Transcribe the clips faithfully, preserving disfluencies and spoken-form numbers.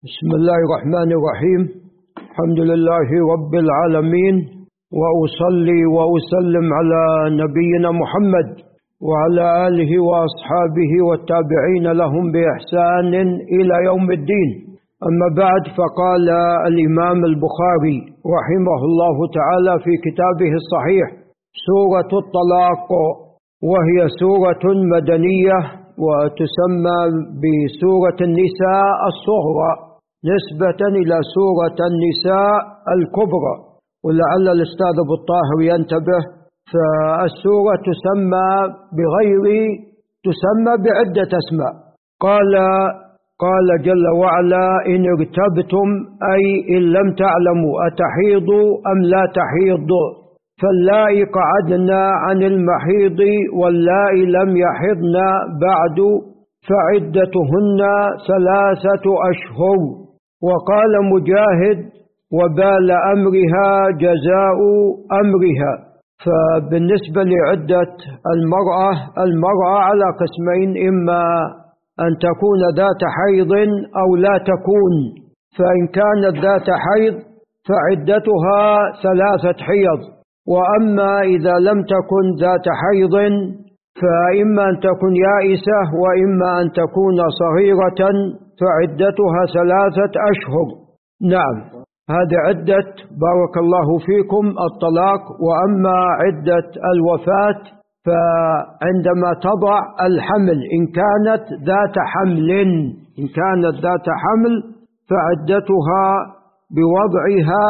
بسم الله الرحمن الرحيم. الحمد لله رب العالمين، وأصلي وأسلم على نبينا محمد وعلى آله وأصحابه والتابعين لهم بإحسان إلى يوم الدين. أما بعد، فقال الإمام البخاري رحمه الله تعالى في كتابه الصحيح: سورة الطلاق، وهي سورة مدنية وتسمى بسورة النساء الصغرى نسبة إلى سورة النساء الكبرى، ولعل الأستاذ أبو الطاهر ينتبه، فالسورة تسمى بغير تسمى بعدة أسماء. قال قال جل وعلا: إن ارتبتم، أي إن لم تعلموا أتحيض أم لا تحيض، فاللائي قعدنا عن المحيض واللائي لم يحضن بعد فعدتهن ثلاثة أشهر. وقال مجاهد: وبال أمرها جزاء أمرها. فبالنسبة لعدة المرأة المرأة على قسمين: إما أن تكون ذات حيض أو لا تكون، فإن كانت ذات حيض فعدتها ثلاثة حيض، وأما إذا لم تكن ذات حيض فإما أن تكون يائسة وإما أن تكون صغيرة فعدتها ثلاثة أشهر. نعم، هذه عدة بارك الله فيكم الطلاق. وأما عدة الوفاة فعندما تضع الحمل، إن كانت ذات حمل إن كانت ذات حمل فعدتها بوضعها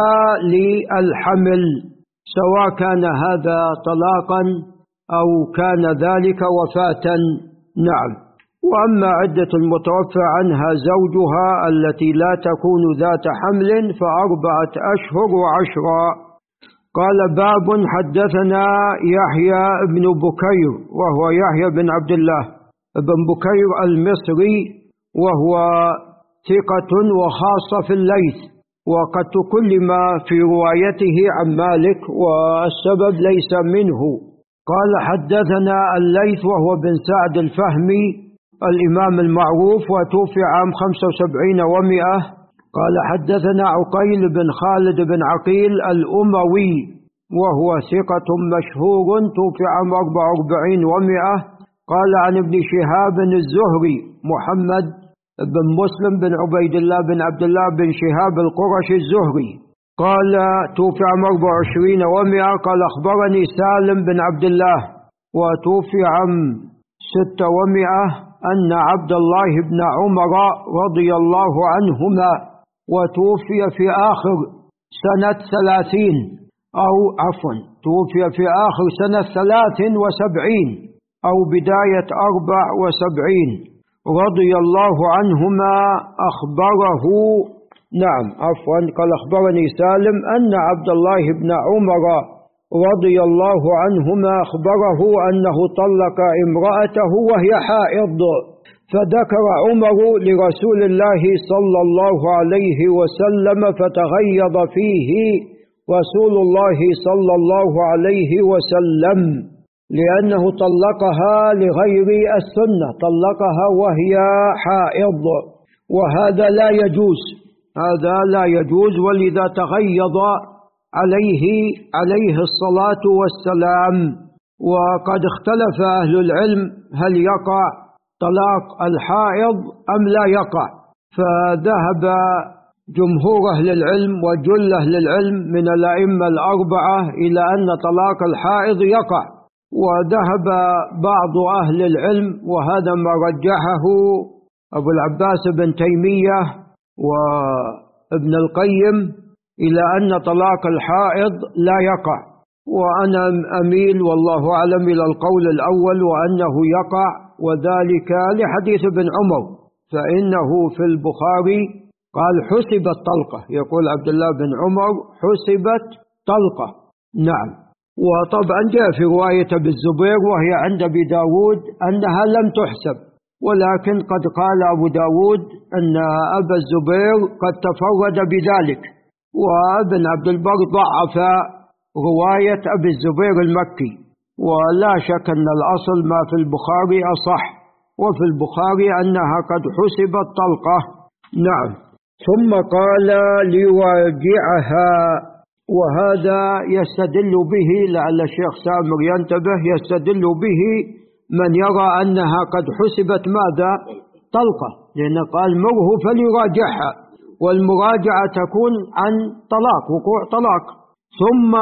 للحمل، سواء كان هذا طلاقا أو كان ذلك وفاة. نعم. وأما عدة المتوفى عنها زوجها التي لا تكون ذات حمل فأربعة أشهر وعشرة. قال: باب حدثنا يحيى بن بكير، وهو يحيى بن عبد الله بن بكير المصري، وهو ثقة وخاصة في الليث، وقد تكلم في روايته عن مالك والسبب ليس منه. قال: حدثنا الليث وهو بن سعد الفهمي الإمام المعروف، وتوفي عام خمسة وسبعين ومئة. قال: حدثنا عقيل بن خالد بن عقيل الأموي، وهو ثقة مشهور، توفي عام أربعة وأربعين ومئة. قال: عن ابن شهاب الزهري محمد بن مسلم بن عبيد الله بن عبد الله بن شهاب القرشي الزهري، قال: توفي عام أربعة وعشرين ومئة. قال: أخبرني سالم بن عبد الله، وتوفي عام ستة ومئة، أن عبد الله بن عمر رضي الله عنهما، وتوفي في آخر سنة ثلاثين أو عفوا توفي في آخر سنة ثلاث وسبعين أو بداية أربع وسبعين، رضي الله عنهما أخبره. نعم عفوا قال: أخبرني سالم أن عبد الله بن عمر رضي الله عنهما أخبره أنه طلق امرأته وهي حائض، فذكر عمر لرسول الله صلى الله عليه وسلم فتغيظ فيه رسول الله صلى الله عليه وسلم، لأنه طلقها لغير السنة، طلقها وهي حائض، وهذا لا يجوز، هذا لا يجوز. ولذا تغيظ عليه عليه الصلاة والسلام. وقد اختلف أهل العلم هل يقع طلاق الحائض أم لا يقع، فذهب جمهور أهل العلم وجل أهل العلم من الأئمة الأربعة إلى أن طلاق الحائض يقع، وذهب بعض أهل العلم، وهذا ما رجحه أبو العباس بن تيمية وابن القيم، إلى أن طلاق الحائض لا يقع. وأنا أميل والله أعلم إلى القول الأول وأنه يقع، وذلك لحديث ابن عمر، فإنه في البخاري قال: حسبت طلقة، يقول عبد الله بن عمر: حسبت طلقة. نعم. وطبعا جاء في رواية ابي الزبير وهي عند ابي داود أنها لم تحسب، ولكن قد قال أبو داود أن أبا الزبير قد تفرد بذلك، وابن عبد البر ضعف رواية أبي الزبير المكي، ولا شك أن الأصل ما في البخاري أصح، وفي البخاري أنها قد حسبت طلقة. نعم. ثم قال ليراجعها. وهذا يستدل به، لعل الشيخ سامر ينتبه، يستدل به من يرى أنها قد حسبت ماذا؟ طلقة، لأن قال مره فليراجعها، والمراجعة تكون عن طلاق، وقوع طلاق. ثم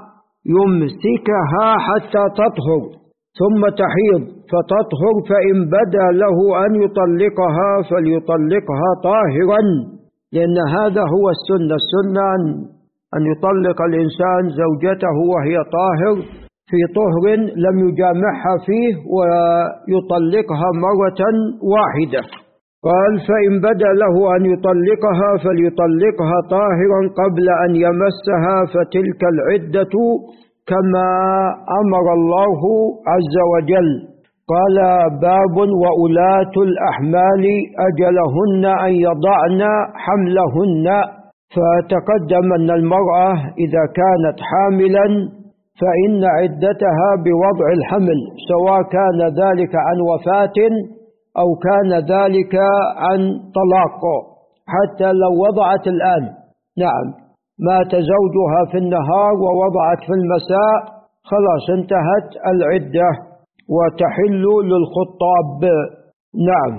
يمسكها حتى تطهر، ثم تحيض فتطهر، فإن بدا له أن يطلقها فليطلقها طاهرا، لأن هذا هو السنة. السنة أن يطلق الإنسان زوجته وهي طاهر في طهر لم يجامعها فيه، ويطلقها مرة واحدة. قال فإن بدا له أن يطلقها فليطلقها طاهرا قبل أن يمسها، فتلك العدة كما أمر الله عز وجل. قال باب وأولاة الأحمال أجلهن أن يضعن حملهن. فتقدم أن المرأة إذا كانت حاملا فإن عدتها بوضع الحمل، سواء كان ذلك عن وفاة أو كان ذلك عن طلاق، حتى لو وضعت الآن، نعم، مات زوجها في النهار ووضعت في المساء، خلاص انتهت العدة وتحل للخطاب. نعم.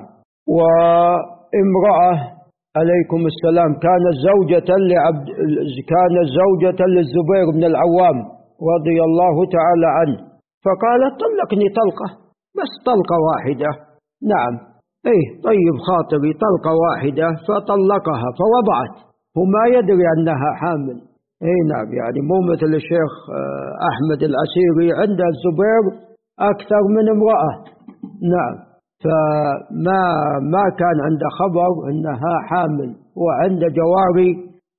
وامرأة عليكم السلام كانت زوجة لعبد كانت زوجة للزبير بن العوام رضي الله تعالى عنه، فقالت طلقني طلقة، بس طلقة واحدة. نعم، ايه طيب خاطري، طلقة واحدة، فطلقها فوضعت، وما يدري أنها حامل. ايه نعم، يعني مو مثل الشيخ أحمد العسيري عند الزبير أكثر من امرأة. نعم، فما ما كان عنده خبر أنها حامل، وعند جواري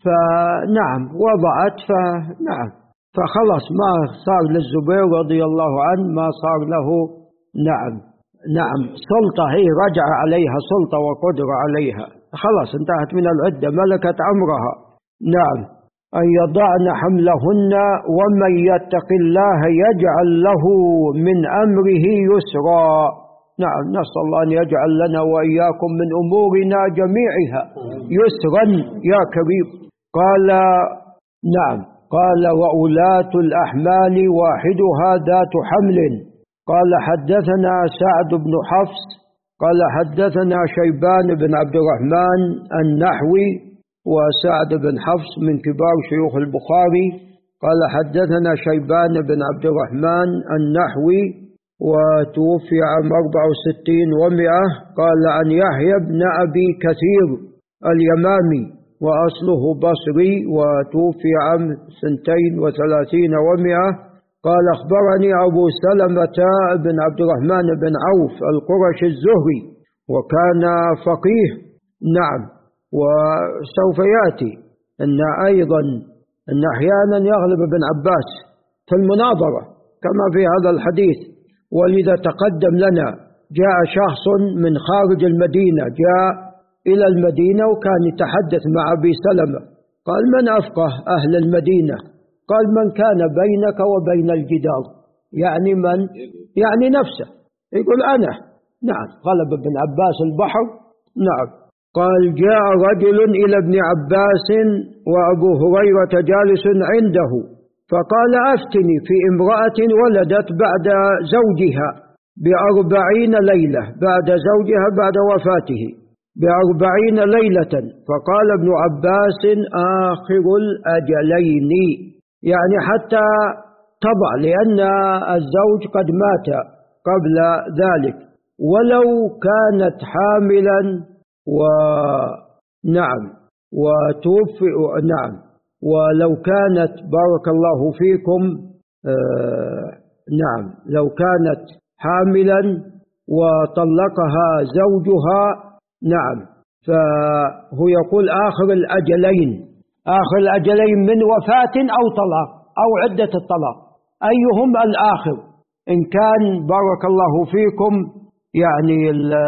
فنعم وضعت، فنعم فخلص ما صار للزبير رضي الله عنه، ما صار له نعم نعم سلطة، هي رجع عليها سلطة وقدرة عليها، خلاص انتهت من العدة، ملكت أمرها. نعم. أن يضعن حملهن ومن يتق الله يجعل له من أمره يسرا. نعم، نسأل الله أن يجعل لنا وإياكم من أمورنا جميعها يسرا يا كريم. قال نعم، قال وأولاة الأحمال واحدها ذات حمل. قال حدثنا سعد بن حفص قال حدثنا شيبان بن عبد الرحمن النحوي، وسعد بن حفص من كبار شيوخ البخاري. قال حدثنا شيبان بن عبد الرحمن النحوي، وتوفي عام أربع وستين ومئة. قال عن يحيى بن أبي كثير اليمامي وأصله بصري، وتوفي عام سنتين وثلاثين ومئة. قال أخبرني أبو سلمة بن عبد الرحمن بن عوف القرشي الزهري، وكان فقيه. نعم. وسوف يأتي أن أيضا أن أحيانا يغلب ابن عباس في المناظرة كما في هذا الحديث. ولذا تقدم لنا جاء شخص من خارج المدينة، جاء إلى المدينة وكان يتحدث مع أبي سلمة، قال من أفقه أهل المدينة؟ قال من كان بينك وبين الجدار، يعني من؟ يعني نفسه، يقول أنا. نعم، غلب ابن عباس البحر. نعم. قال جاء رجل إلى ابن عباس وأبو هريرة جالس عنده، فقال أفتني في امرأة ولدت بعد زوجها بأربعين ليلة، بعد زوجها بعد وفاته بأربعين ليلة. فقال ابن عباس آخر الأجلين، يعني حتى تضع، لأن الزوج قد مات قبل ذلك، ولو كانت حاملا ونعم وتوفي، نعم، ولو كانت بارك الله فيكم آه نعم لو كانت حاملا وطلقها زوجها، نعم، فهو يقول آخر الأجلين، آخر الأجلين من وفاة أو طلاق أو عدة الطلاق، أيهم الآخر؟ إن كان بارك الله فيكم يعني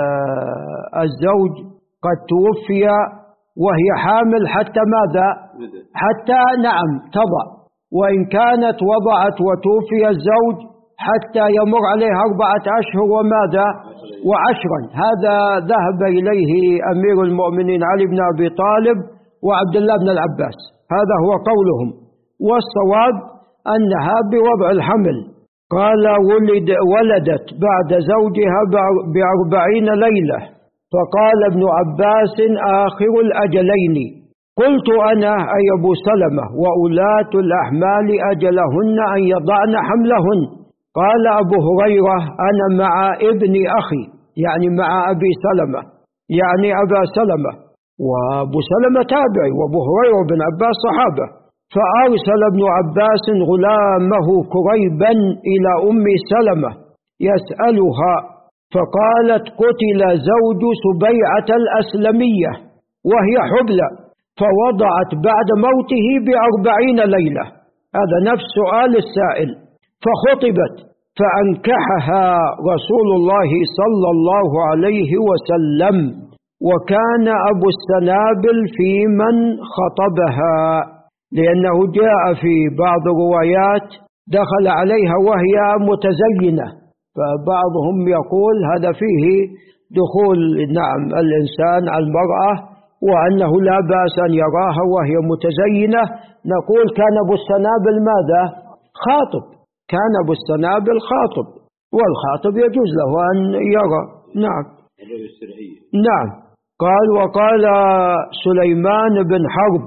الزوج قد توفي وهي حامل حتى ماذا؟ حتى نعم تضع. وإن كانت وضعت وتوفي الزوج حتى يمر عليه أربعة أشهر وماذا وعشرا. هذا ذهب إليه أمير المؤمنين علي بن أبي طالب وعبد الله بن العباس، هذا هو قولهم. والصواب أنها بوضع الحمل. قال ولد ولدت بعد زوجها بأربعين ليلة، فقال ابن عباس آخر الأجلين. قلت أنا أي أبو سلمة وأولاة الأحمال أجلهن أن يضعن حملهن. قال أبو هريرة أنا مع ابن أخي، يعني مع أبي سلمة، يعني أبا سلمة، وأبو سلمة تابعي، وأبو هريرة وابن عباس صحابة. فأرسل ابن عباس غلامه كريبا إلى أم سلمة يسألها، فقالت قتل زوج سبيعة الأسلمية وهي حبلى، فوضعت بعد موته بأربعين ليلة. هذا نفس سؤال السائل. فخطبت فأنكحها رسول الله صلى الله عليه وسلم، وكان أبو السنابل في من خطبها، لأنه جاء في بعض الروايات دخل عليها وهي متزينة، فبعضهم يقول هذا فيه دخول نعم الإنسان على المرأة، وأنه لا بأس أن يراها وهي متزينة. نقول كان أبو السنابل ماذا؟ خاطب، كان أبو السنابل خاطب، والخاطب يجوز له أن يرى. نعم نعم. قال وقال سليمان بن حرب،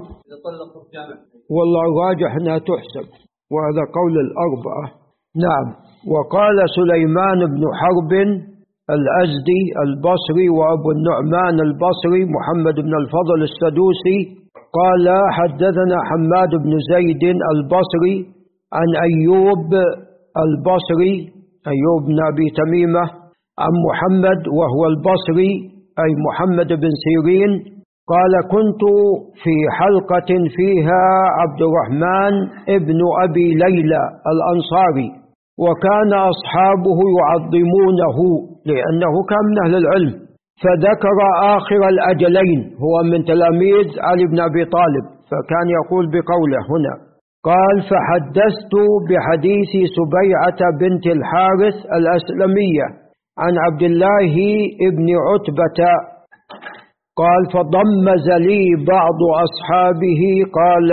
والله راجح أنها تحسب، وهذا قول الأربعة. نعم. وقال سليمان بن حرب الأزدي البصري وأبو النعمان البصري محمد بن الفضل السدوسي قال حدثنا حماد بن زيد البصري عن أيوب البصري أيوب بن أبي تميمة عن محمد وهو البصري أي محمد بن سيرين قال كنت في حلقة فيها عبد الرحمن ابن أبي ليلى الأنصاري، وكان أصحابه يعظمونه لأنه كان من أهل العلم، فذكر آخر الأجلين، هو من تلاميذ علي بن أبي طالب، فكان يقول بقوله هنا. قال فحدثت بحديث سبيعة بنت الحارث الأسلمية عن عبد الله ابن عتبة قال فضمز لي بعض أصحابه قال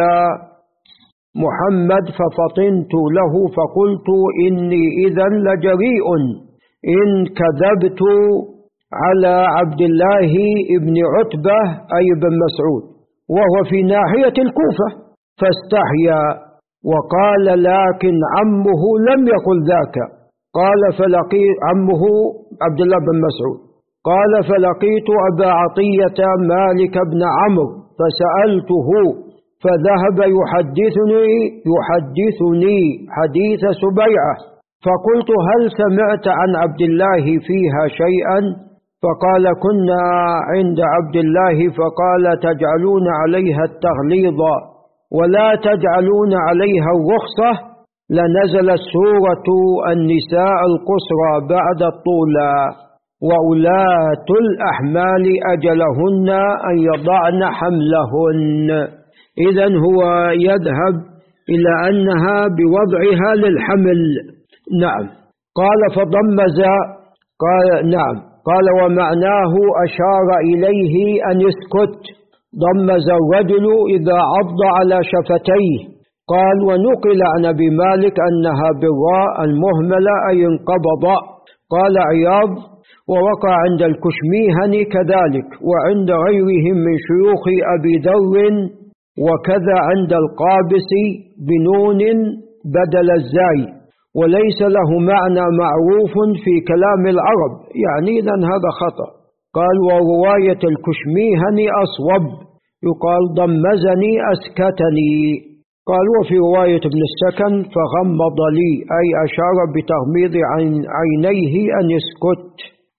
محمد، ففطنت له فقلت إني إذا لجريء إن كذبت على عبد الله ابن عتبة أي بن مسعود، وهو في ناحية الكوفة، فاستحيا وقال لكن عمه لم يقل ذاك. قال فلقي عمه عبد الله بن مسعود قال فلقيت أبا عطية مالك بن عمرو فسألته فذهب يحدثني يحدثني حديث سبيعة، فقلت هل سمعت عن عبد الله فيها شيئا؟ فقال كنا عند عبد الله فقال تجعلون عليها التغليظ ولا تجعلون عليها الرخصة، لنزلت سورة النساء القصرى بعد الطولى وأولاة الأحمال أجلهن أن يضعن حملهن. إذن هو يذهب إلى أنها بوضعها للحمل. نعم. قال فضمز قال نعم قال ومعناه أشار إليه أن يسكت، ضمز الرجل إذا عض على شفتيه. قال ونقل عن أبي مالك أنها بالراء المهملة أي انقبض. قال عياض ووقع عند الكشميهني كذلك وعند غيرهم من شيوخ أبي ذر، وكذا عند القابسي بنون بدل الزاي، وليس له معنى معروف في كلام العرب، يعني إذن هذا خطأ. قال ورواية الكشميهني أصوب، يقال ضمزني أسكتني. قال وفي رواية ابن السكن فغمض لي أي أشار بتغميض عينيه أن يسكت.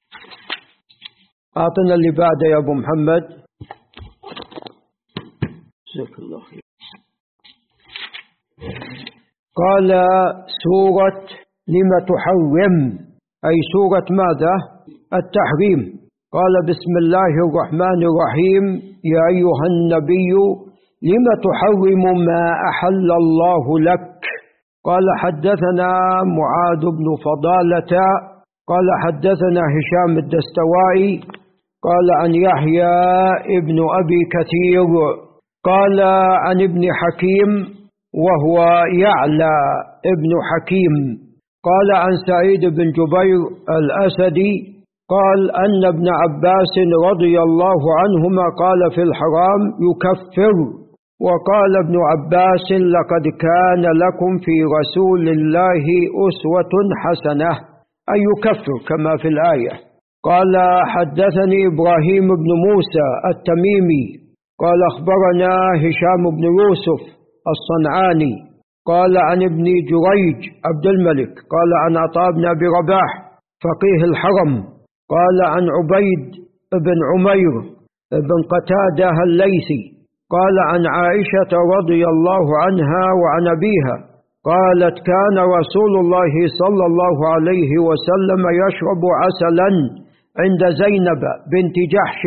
أعطنا اللي بعد يا أبو محمد. جزاك الله خير. قال سورة لما تحرم أي سورة ماذا؟ التحريم. قال بسم الله الرحمن الرحيم يا أيها النبي لما تحرم ما أحل الله لك. قال حدثنا معاذ بن فضالة قال حدثنا هشام الدستوائي قال عن يحيى ابن أبي كثير قال عن ابن حكيم وهو يعلى ابن حكيم قال عن سعيد بن جبير الأسدي قال أن ابن عباس رضي الله عنهما قال في الحرام يكفر. وقال ابن عباس لقد كان لكم في رسول الله أسوة حسنة أي يكفر كما في الآية. قال حدثني إبراهيم بن موسى التميمي قال أخبرنا هشام بن يوسف الصنعاني قال عن ابن جريج عبد الملك قال عن عطاء بن أبي رباح فقيه الحرم قال عن عبيد بن عمير بن قتادة الليثي قال عن عائشة رضي الله عنها وعن أبيها قالت كان رسول الله صلى الله عليه وسلم يشرب عسلا عند زينب بنت جحش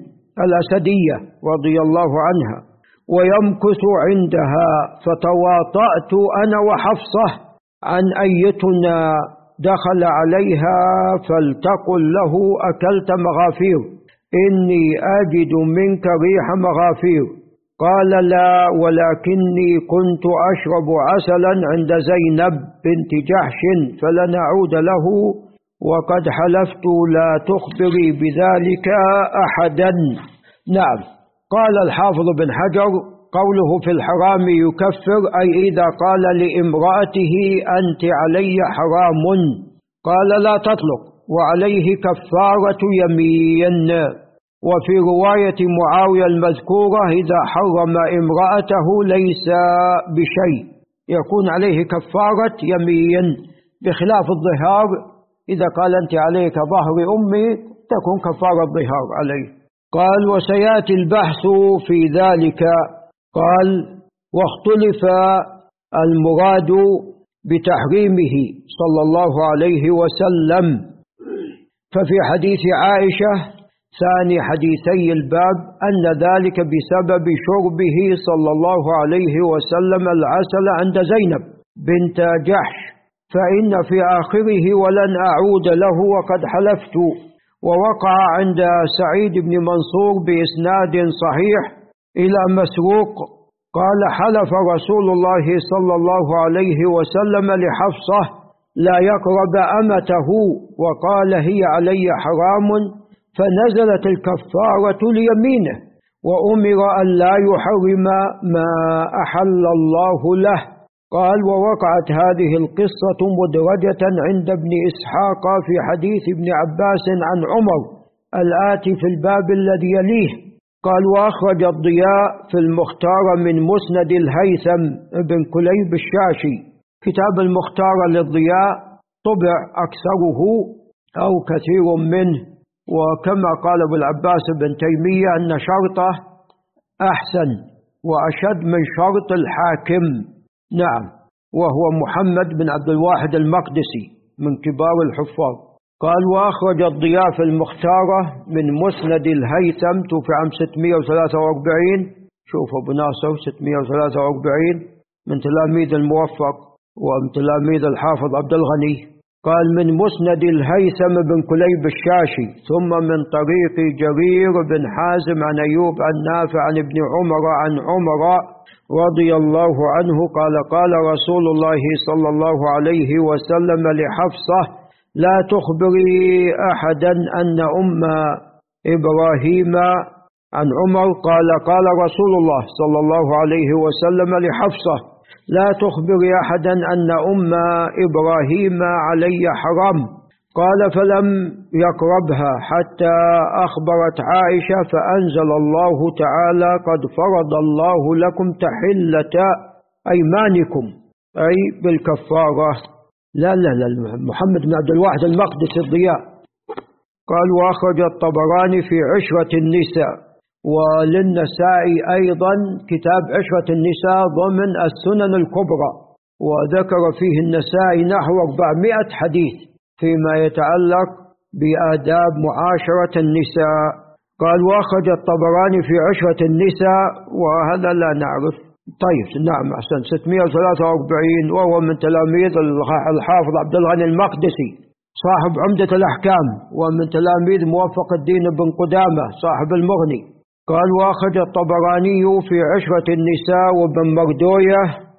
الأسدية رضي الله عنها ويمكث عندها فتواطأت أنا وحفصة عن أيتنا دخل عليها فلتقل له أكلت مغافير إني أجد منك ريح مغافير قال لا ولكني كنت أشرب عسلا عند زينب بنت جحش فلنعود له وقد حلفت لا تخبري بذلك أحدا. نعم. قال الحافظ بن حجر قوله في الحرام يكفر أي إذا قال لامرأته أنت علي حرام قال لا تطلق وعليه كفارة يمين. وفي رواية معاوية المذكورة إذا حرم امرأته ليس بشيء يكون عليه كفارة يمين بخلاف الظهار إذا قال أنت عليك ظهر أمي تكون كفارة ظهار عليه. قال وسيأتي البحث في ذلك. قال واختلف المراد بتحريمه صلى الله عليه وسلم ففي حديث عائشة ثاني حديثي الباب أن ذلك بسبب شربه صلى الله عليه وسلم العسل عند زينب بنت جحش فإن في آخره ولن أعود له وقد حلفت. ووقع عند سعيد بن منصور بإسناد صحيح إلى مسروق قال حلف رسول الله صلى الله عليه وسلم لحفصة لا يقرب أمته وقال هي علي حرام فنزلت الكفارة ليمينه وأمر أن لا يحرم ما أحل الله له. قال ووقعت هذه القصة مدرجة عند ابن إسحاق في حديث ابن عباس عن عمر الآتي في الباب الذي يليه. قال وأخرج الضياء في المختار من مسند الهيثم بن كليب الشاشي. كتاب المختار للضياء طبع أكثره أو كثير منه وكما قال ابو العباس بن تيمية أن شرطه أحسن وأشد من شرط الحاكم. نعم. وهو محمد بن عبد الواحد المقدسي من كبار الحفاظ. قال وأخرج الضياء في المختارة من مسند الهيثم توفي عام ستمائة وثلاثة وأربعين. شوف أبو ناصر ستمائة وثلاثة وأربعين من تلاميذ الموفق ومن تلاميذ الحافظ عبد الغني. قال من مسند الهيثم بن كليب الشاشي ثم من طريق جرير بن حازم عن أيوب عن نافع عن ابن عمر عن عمر رضي الله عنه قال قال رسول الله صلى الله عليه وسلم لحفصة لا تخبري أحدا أن أم إبراهيم عن عمر قال قال رسول الله صلى الله عليه وسلم لحفصة لا تخبري أحدا أن أم إبراهيم علي حرام قال فلم يقربها حتى أخبرت عائشة فأنزل الله تعالى قد فرض الله لكم تحلة أيمانكم أي بالكفارة. لا لا لا محمد بن عبد الواحد المقدسي الضياء. قال وأخرج الطبراني في عشرة النساء وللنسائي أيضا كتاب عشرة النساء ضمن السنن الكبرى وذكر فيه النسائي نحو أربعمائة حديث فيما يتعلق بآداب معاشرة النساء. قال وأخرج الطبراني في عشرة النساء وهذا لا نعرف طيب نعم أحسن. ستمائة وثلاثة وأربعين، وهو من تلاميذ الحافظ عبد الغني المقدسي صاحب عمدة الأحكام، ومن تلاميذ موفق الدين بن قدامة صاحب المغني. قال: وأخرج الطبراني في عشرة النساء وابن مردوية.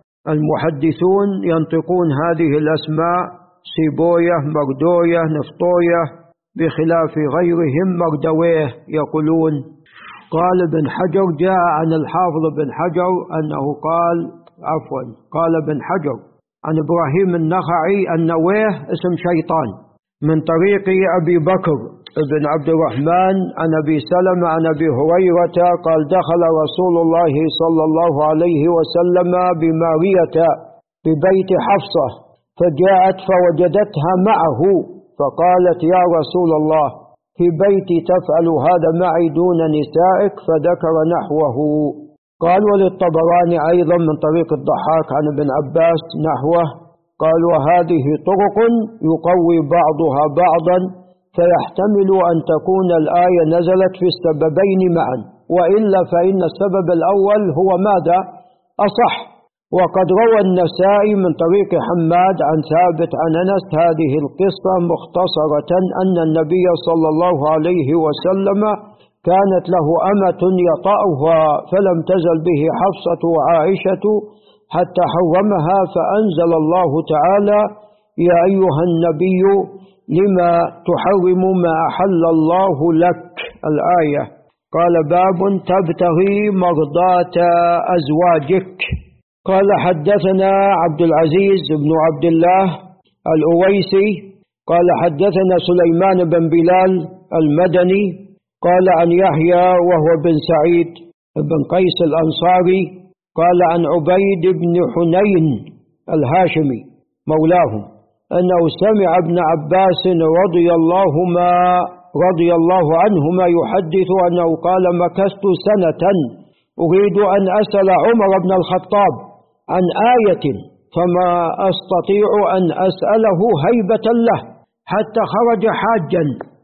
المحدثون ينطقون هذه الأسماء سيبويه، مردوية، نفطوية، بخلاف غيرهم مردويه يقولون. قال ابن حجر: جاء عن الحافظ بن حجر أنه قال عفوا قال ابن حجر عن إبراهيم النخعي النويه اسم شيطان، من طريق أبي بكر بن عبد الرحمن عن أبي سلمة عن أبي هريرة قال: دخل رسول الله صلى الله عليه وسلم بمارية ببيت حفصة، فجاءت فوجدتها معه، فقالت: يا رسول الله، في بيتي تفعل هذا معي دون نسائك، فذكر نحوه. قال: وللطبراني أيضا من طريق الضحاك عن ابن عباس نحوه. قال: وهذه طرق يقوي بعضها بعضا، فيحتمل أن تكون الآية نزلت في السببين معا، وإلا فإن السبب الأول هو ماذا؟ أصح. وقد روى النسائي من طريق حماد عن ثابت عن أنس هذه القصة مختصرة، أن النبي صلى الله عليه وسلم كانت له أمة يطأها، فلم تزل به حفصة وعائشة حتى حرمها، فأنزل الله تعالى: يا أيها النبي لما تحرم ما أحل الله لك، الآية. قال: باب تبتغي مرضات أزواجك. قال: حدثنا عبد العزيز بن عبد الله الأويسي قال: حدثنا سليمان بن بلال المدني قال: عن يحيى وهو بن سعيد بن قيس الأنصاري قال: عن عبيد بن حنين الهاشمي مولاهم أنه سمع ابن عباس رضي الله ما رضي الله عنهما يحدث أنه قال: مكثت سنة أريد أن أسأل عمر بن الخطاب عن آية، فما أستطيع أن أسأله هيبة له، حتى خرج حاجا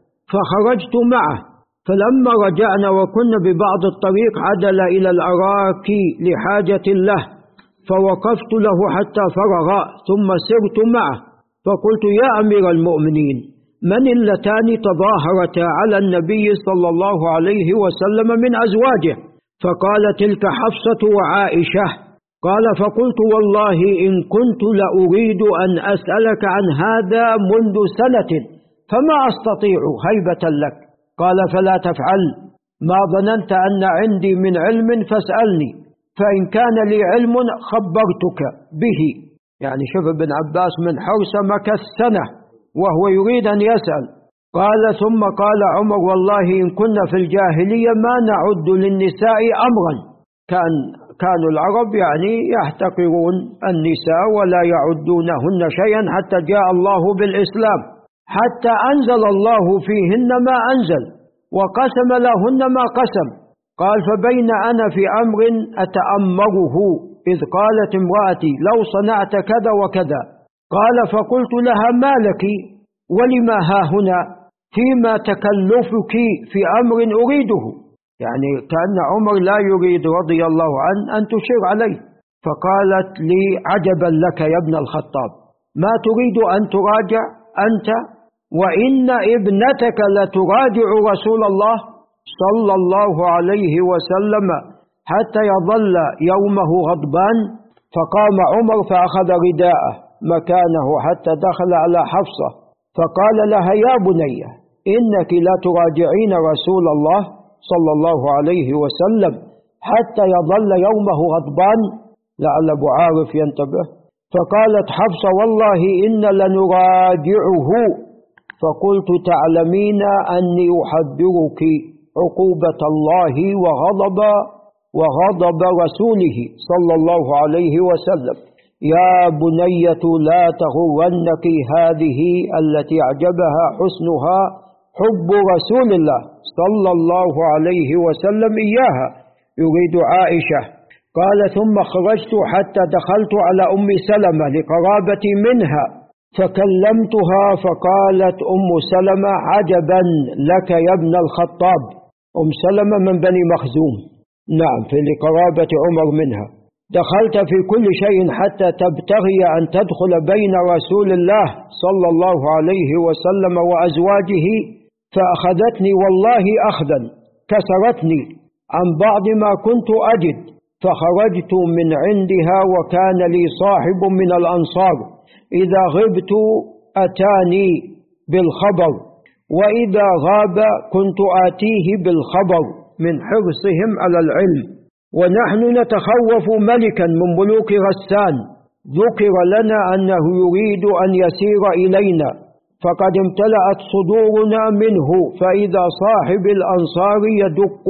فخرجت معه، فلما رجعنا وكنا ببعض الطريق عدل إلى الأراك لحاجة له، فوقفت له حتى فرغ، ثم سرت معه، فقلت: يا أمير المؤمنين، من اللتان تظاهرتا على النبي صلى الله عليه وسلم من أزواجه؟ فقال: تلك حفصة وعائشة. قال: فقلت: والله إن كنت لأريد أن أسألك عن هذا منذ سنة، فما أستطيع هيبة لك. قال: فلا تفعل، ما ظننت أن عندي من علم فاسألني، فإن كان لي علم خبرتك به. يعني شوف ابن عباس من حرص مكث سنة وهو يريد أن يسأل. قال: ثم قال عمر: والله إن كنا في الجاهلية ما نعد للنساء أمرا. كان كانوا العرب يعني يحتقرون النساء ولا يعدونهن شيئا، حتى جاء الله بالإسلام، حتى أنزل الله فيهن ما أنزل، وقسم لهن ما قسم. قال: فبين أنا في أمر أتأمره إذ قالت امرأتي: لو صنعت كذا وكذا. قال: فقلت لها: ما لك ولما ها هنا فيما تكلفك في أمر أريده؟ يعني كأن عمر لا يريد رضي الله عنه أن تشير عليه. فقالت لي: عجبا لك يا ابن الخطاب، ما تريد أن تراجع أنت وإن ابنتك لتراجع رسول الله صلى الله عليه وسلم حتى يظل يومه غضبان؟ فقام عمر فأخذ رداءه مكانه حتى دخل على حفصة، فقال لها: يا بني، إنك لا تراجعين رسول الله صلى الله عليه وسلم حتى يظل يومه غضبان. لعل أبو عارف ينتبه. فقالت حفصة: والله إن لنراجعه. فقلت: تعلمين أني أحذرك عقوبة الله وغضب وغضب رسوله صلى الله عليه وسلم. يا بنية لا تغرنك هذه التي أعجبها حسنها حب رسول الله صلى الله عليه وسلم إياها، يريد عائشة. قال: ثم خرجت حتى دخلت على أم سلمة لقرابتي منها، فكلمتها، فقالت أم سلمة: عجبا لك يا ابن الخطاب. أم سلمة من بني مخزوم، نعم، في لقرابة عمر منها. دخلت في كل شيء حتى تبتغي أن تدخل بين رسول الله صلى الله عليه وسلم وأزواجه، فأخذتني والله أخذا كسرتني عن بعض ما كنت أجد، فخرجت من عندها وكان لي صاحب من الأنصار إذا غبت أتاني بالخبر، وإذا غاب كنت آتيه بالخبر من حرصهم على العلم. ونحن نتخوف ملكا من ملوك غسان ذكر لنا أنه يريد أن يسير إلينا، فقد امتلأت صدورنا منه، فإذا صاحب الأنصار يدق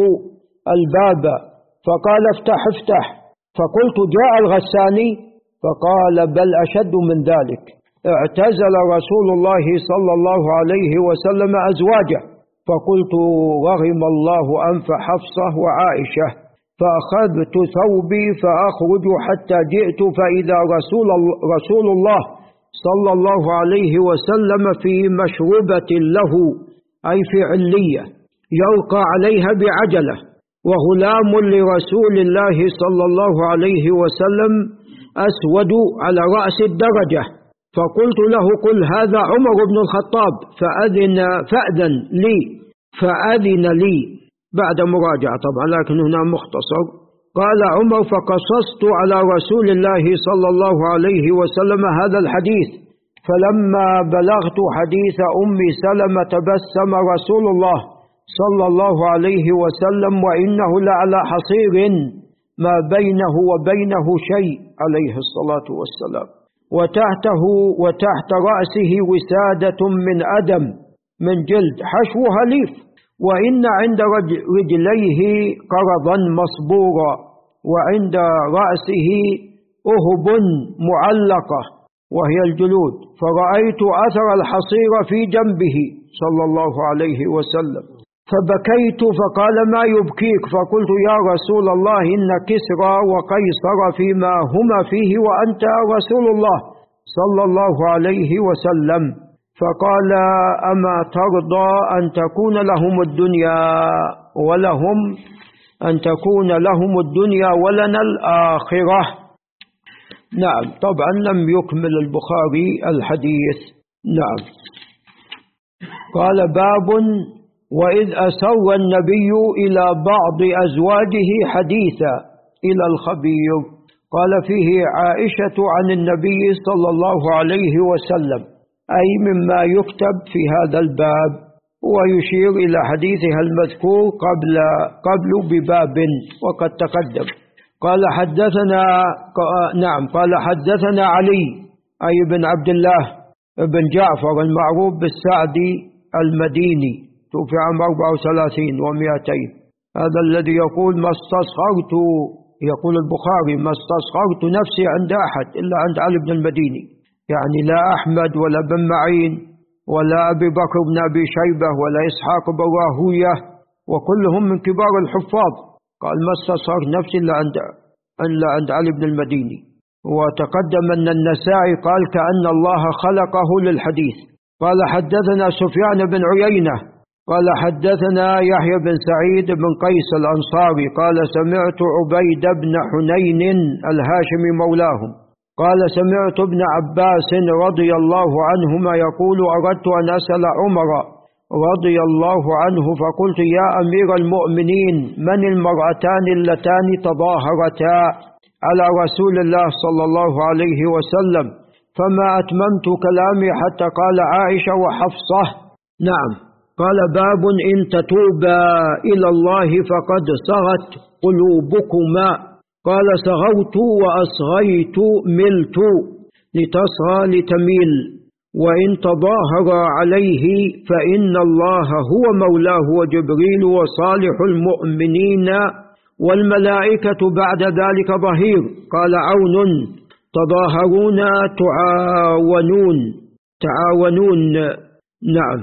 الباب فقال افتح افتح، فقلت جاء الغساني؟ فقال بل أشد من ذلك، اعتزل رسول الله صلى الله عليه وسلم أزواجه. فقلت رغم الله أنف حفصة وعائشة، فأخذت ثوبي فأخرج حتى جئت فإذا رسول, رسول الله صلى الله عليه وسلم في مشربة له أي في علية يلقى عليها بعجلة، وغلام لرسول الله صلى الله عليه وسلم أسود على رأس الدرجة، فقلت له قل هذا عمر بن الخطاب فأذن, فأذن لي فأذن لي بعد مراجعة طبعا، لكن هنا مختصر. قال عمر فقصصت على رسول الله صلى الله عليه وسلم هذا الحديث، فلما بلغت حديث أم سلمة تبسم رسول الله صلى الله عليه وسلم وإنه لعلى حصير ما بينه وبينه شيء عليه الصلاة والسلام، وتحته وتحت رأسه وسادة من أدم من جلد حشوها ليف، وإن عند رجليه قرضا مصبورا، وعند رأسه أهب معلقة وهي الجلود، فرأيت أثر الحصير في جنبه صلى الله عليه وسلم، فبكيت فقال ما يبكيك؟ فقلت يا رسول الله إن كسرى وقيصر فيما هما فيه وأنت رسول الله صلى الله عليه وسلم. فقال أما ترضى أن تكون لهم الدنيا ولهم أن تكون لهم الدنيا ولنا الآخرة. نعم، طبعا لم يكمل البخاري الحديث. نعم. قال باب وإذ أسر النبي إلى بعض أزواجه حديثا إلى الخبير، قال فيه عائشة عن النبي صلى الله عليه وسلم، أي مما يكتب في هذا الباب، ويشير إلى حديثها المذكور قبل قبل بباب وقد تقدم. قال حدثنا نعم قال حدثنا علي أي بن عبد الله بن جعفر المعروف بالسعدي المديني، توفي عام أربعة وثلاثين ومئتين، هذا الذي يقول ما استصغرت، يقول البخاري ما استصغرت نفسي عند أحد إلا عند علي بن المديني، يعني لا أحمد ولا بن معين ولا أبي بكر بن أبي شيبة ولا إسحاق بن راهوية، وكلهم من كبار الحفاظ. قال ما استصغرت نفسي إلا عند إلا عند علي بن المديني. وتقدم أن النسائي قال كأن الله خلقه للحديث. قال حدثنا سفيان بن عيينة قال حدثنا يحيى بن سعيد بن قيس الأنصاري قال سمعت عبيد بن حنين الهاشمي مولاهم قال سمعت ابن عباس رضي الله عنهما يقول أردت أن أسأل عمر رضي الله عنه فقلت يا أمير المؤمنين من المرأتان اللتان تظاهرتا على رسول الله صلى الله عليه وسلم، فما أتممت كلامي حتى قال عائشة وحفصة. نعم. قال باب إن تتوبا إلى الله فقد صغت قلوبكما، قال صغوت وأصغيت ملت لتصغى لتميل، وإن تظاهر عليه فإن الله هو مولاه وجبريل وصالح المؤمنين والملائكة بعد ذلك ظهير. قال عون تظاهرون تعاونون تعاونون. نعم.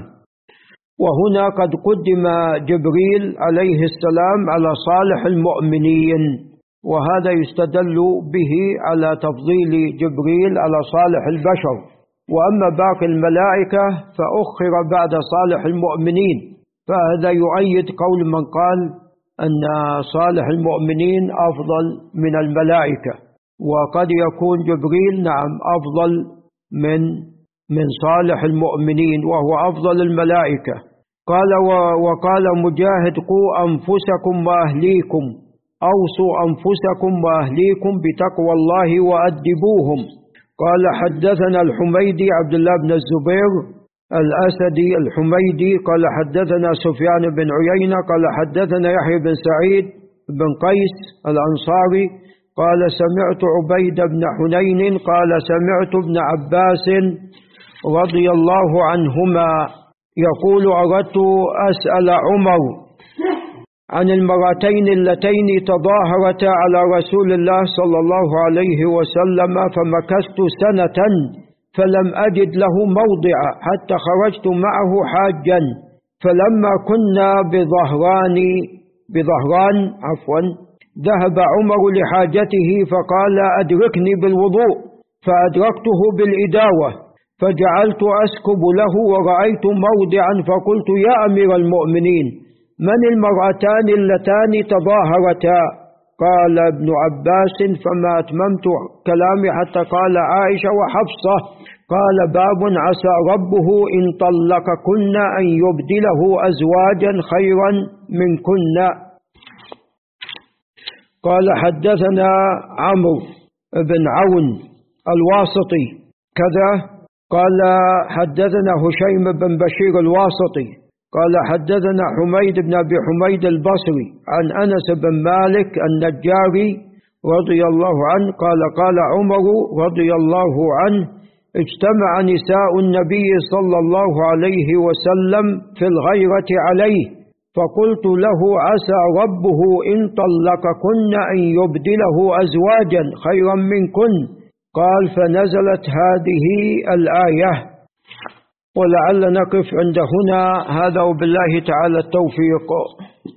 وهنا قد قدم جبريل عليه السلام على صالح المؤمنين، وهذا يستدل به على تفضيل جبريل على صالح البشر، وأما باقي الملائكة فأخر بعد صالح المؤمنين، فهذا يؤيد قول من قال أن صالح المؤمنين أفضل من الملائكة، وقد يكون جبريل نعم أفضل من من صالح المؤمنين وهو أفضل الملائكة. قال وقال مجاهد قوا أنفسكم وأهليكم، أوصوا أنفسكم وأهليكم بتقوى الله وأدبوهم. قال حدثنا الحميدي عبد الله بن الزبير الأسدي الحميدي قال حدثنا سفيان بن عيينة قال حدثنا يحيى بن سعيد بن قيس الأنصاري قال سمعت عبيد بن حنين قال سمعت ابن عباس رضي الله عنهما يقول أردت أسأل عمر عن المرتين اللتين تظاهرتا على رسول الله صلى الله عليه وسلم فمكثت سنة فلم أجد له موضعا حتى خرجت معه حاجا، فلما كنا بظهران بظهران عفوا ذهب عمر لحاجته فقال أدركني بالوضوء، فأدركته بالإداوة فجعلت أسكب له ورأيت موضعا فقلت يا أمير المؤمنين من المرأتان اللتان تظاهرتا؟ قال ابن عباس فما أتممت كلامي حتى قال عائشة وحفصة. قال باب عسى ربه إن طلقكن أن يبدله أزواجا خيرا منكن. قال حدثنا عمرو بن عون الواسطي كذا قال حدثنا هشيم بن بشير الواسطي قال حدثنا حميد بن أبي حميد البصري عن أنس بن مالك النجاري رضي الله عنه قال قال عمر رضي الله عنه اجتمع نساء النبي صلى الله عليه وسلم في الغيرة عليه، فقلت له عسى ربه إن طلقكن أن يبدله أزواجا خيرا منكن. قال فنزلت هذه الآية. ولعل نقف عند هنا، هذا وبالله تعالى التوفيق.